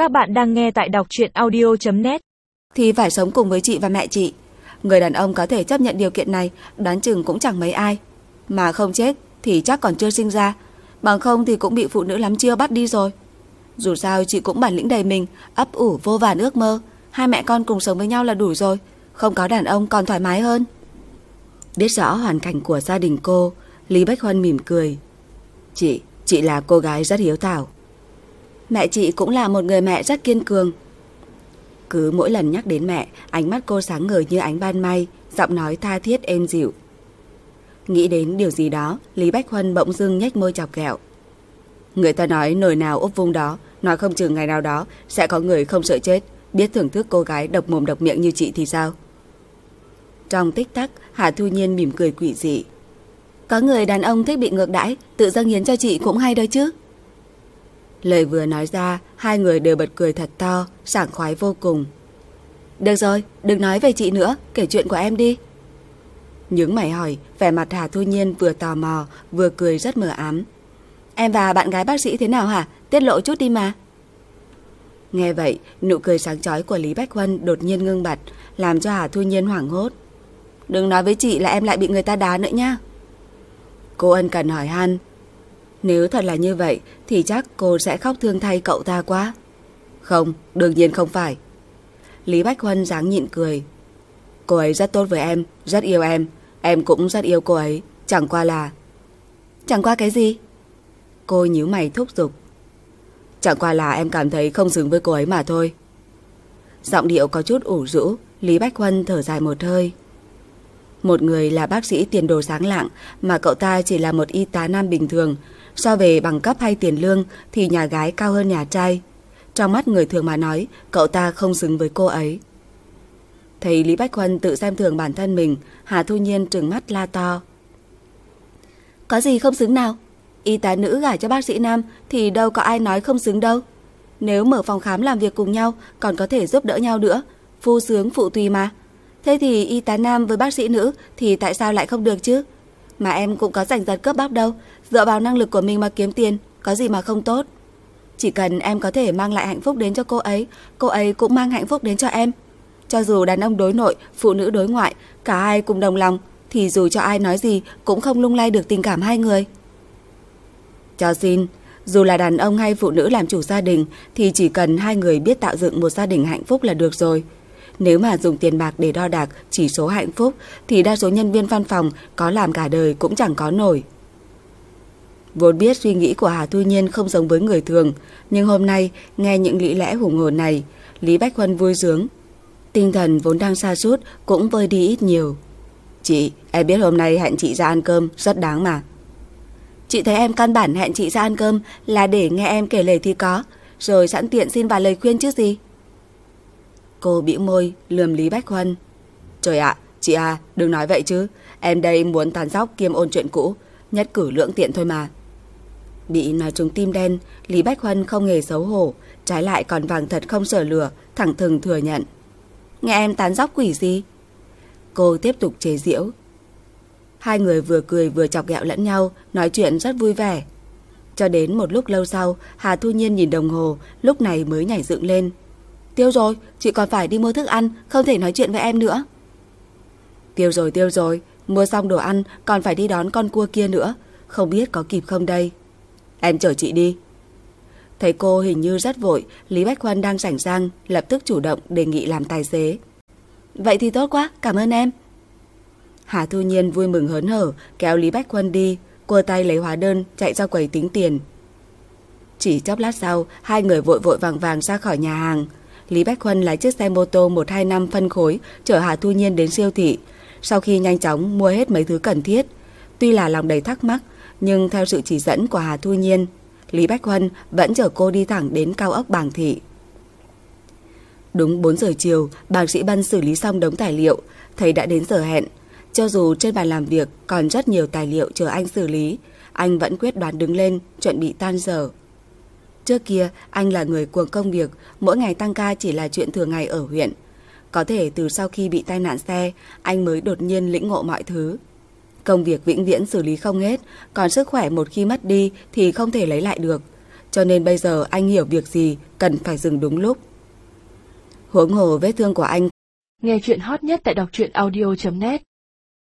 Các bạn đang nghe tại đọc truyện audio.net. Thì phải sống cùng với chị và mẹ chị. Người đàn ông có thể chấp nhận điều kiện này đoán chừng cũng chẳng mấy ai. Mà không chết thì chắc còn chưa sinh ra, bằng không thì cũng bị phụ nữ lắm chiêu bắt đi rồi. Dù sao chị cũng bản lĩnh đầy mình, ấp ủ vô vàn ước mơ. Hai mẹ con cùng sống với nhau là đủ rồi, không có đàn ông còn thoải mái hơn. Biết rõ hoàn cảnh của gia đình cô, Lý Bách Huân mỉm cười. Chị là cô gái rất hiếu thảo. Mẹ chị cũng là một người mẹ rất kiên cường. Cứ mỗi lần nhắc đến mẹ, ánh mắt cô sáng ngời như ánh ban mai, giọng nói tha thiết êm dịu. Nghĩ đến điều gì đó, Lý Bách Huân bỗng dưng nhếch môi chọc ghẹo. Người ta nói nồi nào úp vung đó, nói không chừng ngày nào đó sẽ có người không sợ chết, biết thưởng thức cô gái độc mồm độc miệng như chị thì sao? Trong tích tắc, Hà Thu Nhiên mỉm cười quỷ dị. Có người đàn ông thích bị ngược đãi, tự dâng hiến cho chị cũng hay đấy chứ. Lời vừa nói ra, hai người đều bật cười thật to, sảng khoái vô cùng. Được rồi, đừng nói về chị nữa, kể chuyện của em đi. Nhướng mày hỏi, vẻ mặt Hà Thu Nhiên vừa tò mò, vừa cười rất mờ ám. Em và bạn gái bác sĩ thế nào hả? Tiết lộ chút đi mà. Nghe vậy, nụ cười sáng chói của Lý Bách Huân đột nhiên ngưng bặt, làm cho Hà Thu Nhiên hoảng hốt. Đừng nói với chị là em lại bị người ta đá nữa nha. Cô ân cần hỏi han. Nếu thật là như vậy thì chắc cô sẽ khóc thương thay cậu ta quá. Không, đương nhiên không phải. Lý Bách Huân dáng nhịn cười. Cô ấy rất tốt với em, rất yêu em cũng rất yêu cô ấy. Chẳng qua cái gì? Cô nhíu mày thúc giục. Chẳng qua là em cảm thấy không xứng với cô ấy mà thôi. Giọng điệu có chút ủ rũ, Lý Bách Huân thở dài một hơi. Một người là bác sĩ tiền đồ sáng lạng, mà cậu ta chỉ là một y tá nam bình thường. So về bằng cấp hay tiền lương thì nhà gái cao hơn nhà trai. Trong mắt người thường mà nói, cậu ta không xứng với cô ấy. Thấy Lý Bách Huân tự xem thường bản thân mình, Hà Thu Nhiên trừng mắt la to. Có gì không xứng nào? Y tá nữ gả cho bác sĩ nam thì đâu có ai nói không xứng đâu. Nếu mở phòng khám làm việc cùng nhau còn có thể giúp đỡ nhau nữa, phu sướng phụ tùy mà. Thế thì y tá nam với bác sĩ nữ thì tại sao lại không được chứ? Mà em cũng có giành giật cướp bóc đâu, dựa vào năng lực của mình mà kiếm tiền, có gì mà không tốt. Chỉ cần em có thể mang lại hạnh phúc đến cho cô ấy cũng mang hạnh phúc đến cho em. Cho dù đàn ông đối nội, phụ nữ đối ngoại, cả hai cùng đồng lòng, thì dù cho ai nói gì cũng không lung lay được tình cảm hai người. Cho xin, dù là đàn ông hay phụ nữ làm chủ gia đình thì chỉ cần hai người biết tạo dựng một gia đình hạnh phúc là được rồi. Nếu mà dùng tiền bạc để đo đạc chỉ số hạnh phúc thì đa số nhân viên văn phòng có làm cả đời cũng chẳng có nổi. Vốn biết suy nghĩ của Hà Thu Nhiên không giống với người thường, nhưng hôm nay nghe những lý lẽ hùng hồn này, Lý Bách Huân vui sướng. Tinh thần vốn đang sa sút cũng vơi đi ít nhiều. Chị, em biết hôm nay hẹn chị ra ăn cơm rất đáng mà. Chị thấy em căn bản hẹn chị ra ăn cơm là để nghe em kể lể thì có, rồi sẵn tiện xin vài lời khuyên chứ gì. Cô bĩu môi lườm Lý Bách Huân. Trời ạ, chị à, đừng nói vậy chứ. Em đây muốn tàn dóc kiêm ôn chuyện cũ, nhất cử lưỡng tiện thôi mà. Bị nói trúng tim đen, Lý Bách Huân không hề xấu hổ, trái lại còn vàng thật không sợ lửa, thẳng thừng thừa nhận. Nghe em tán dóc quỷ gì? Cô tiếp tục chế giễu. Hai người vừa cười vừa chọc ghẹo lẫn nhau, nói chuyện rất vui vẻ. Cho đến một lúc lâu sau, Hà Thu Nhiên nhìn đồng hồ, lúc này mới nhảy dựng lên. Tiêu rồi, chị còn phải đi mua thức ăn, không thể nói chuyện với em nữa. Tiêu rồi, mua xong đồ ăn còn phải đi đón con cua kia nữa, không biết có kịp không đây. Em chở chị đi. Thấy cô hình như rất vội, Lý Bách Huân đang rảnh rang, lập tức chủ động đề nghị làm tài xế. Vậy thì tốt quá, cảm ơn em. Hà Thu Nhiên vui mừng hớn hở kéo Lý Bách Huân đi, cua tay lấy hóa đơn chạy ra quầy tính tiền. Chỉ chốc lát sau, hai người vội vội vàng vàng ra khỏi nhà hàng. Lý Bách Huân lái chiếc xe mô tô 125 phân khối chở Hà Thu Nhiên đến siêu thị. Sau khi nhanh chóng mua hết mấy thứ cần thiết, tuy là lòng đầy thắc mắc, nhưng theo sự chỉ dẫn của Hà Thu Nhiên, Lý Bách Huân vẫn chở cô đi thẳng đến cao ốc Bàng Thị. Đúng 4 giờ chiều, bác sĩ Bân xử lý xong đống tài liệu, thấy đã đến giờ hẹn. Cho dù trên bàn làm việc còn rất nhiều tài liệu chờ anh xử lý, anh vẫn quyết đoán đứng lên, chuẩn bị tan giờ. Trước kia, anh là người cuồng công việc, mỗi ngày tăng ca chỉ là chuyện thường ngày ở huyện. Có thể từ sau khi bị tai nạn xe, anh mới đột nhiên lĩnh ngộ mọi thứ. Công việc vĩnh viễn xử lý không hết, còn sức khỏe một khi mất đi thì không thể lấy lại được. cho nên bây giờ anh hiểu việc gì cần phải dừng đúng lúc. Huống hồ vết thương của anh. Nghe chuyện hot nhất tại đọc truyện audio.net